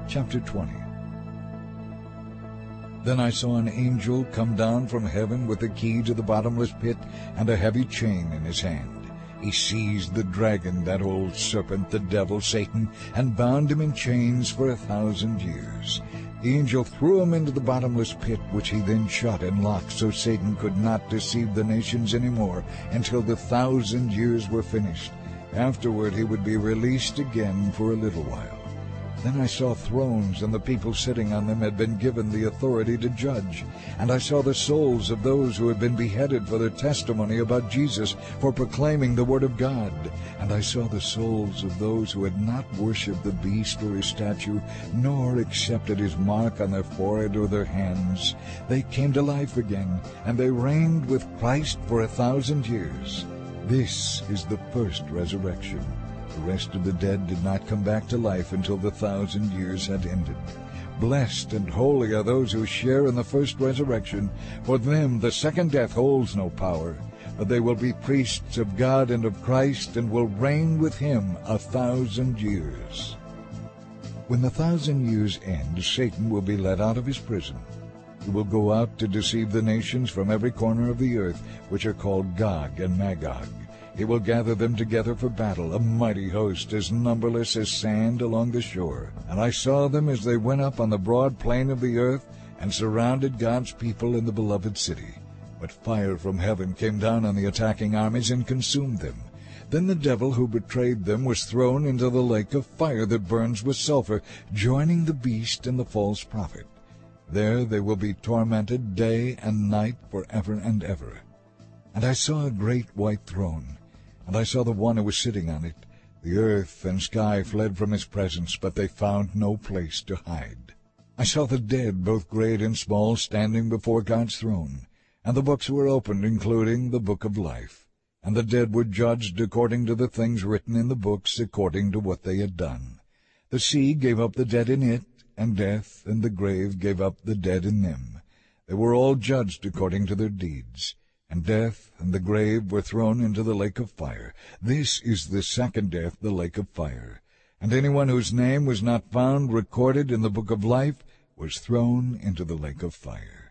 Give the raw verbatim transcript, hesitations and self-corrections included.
Chapter twenty. Then I saw an angel come down from heaven with the key to the bottomless pit and a heavy chain in his hand. He seized the dragon, that old serpent, the devil, Satan, and bound him in chains for a thousand years. The angel threw him into the bottomless pit, which he then shut and locked, so Satan could not deceive the nations any more until the thousand years were finished. Afterward he would be released again for a little while. Then I saw thrones, and the people sitting on them had been given the authority to judge. And I saw the souls of those who had been beheaded for their testimony about Jesus, for proclaiming the word of God. And I saw the souls of those who had not worshipped the beast or his statue, nor accepted his mark on their forehead or their hands. They came to life again, and they reigned with Christ for a thousand years. This is the first resurrection. The rest of the dead did not come back to life until the thousand years had ended. Blessed and holy are those who share in the first resurrection. For them the second death holds no power, but they will be priests of God and of Christ, and will reign with him a thousand years. When the thousand years end, Satan will be let out of his prison. He will go out to deceive the nations from every corner of the earth, which are called Gog and Magog. He will gather them together for battle, a mighty host, as numberless as sand along the shore. And I saw them as they went up on the broad plain of the earth, and surrounded God's people in the beloved city. But fire from heaven came down on the attacking armies and consumed them. Then the devil who betrayed them was thrown into the lake of fire that burns with sulfur, joining the beast and the false prophet. There they will be tormented day and night forever and ever. And I saw a great white throne, and I saw the one who was sitting on it. The earth and sky fled from his presence, but they found no place to hide. I saw the dead, both great and small, standing before God's throne, and the books were opened, including the book of life. And the dead were judged according to the things written in the books, according to what they had done. The sea gave up the dead in it, and death and the grave gave up the dead in them. They were all judged according to their deeds. And death and the grave were thrown into the lake of fire. This is the second death, the lake of fire. And anyone whose name was not found recorded in the book of life was thrown into the lake of fire.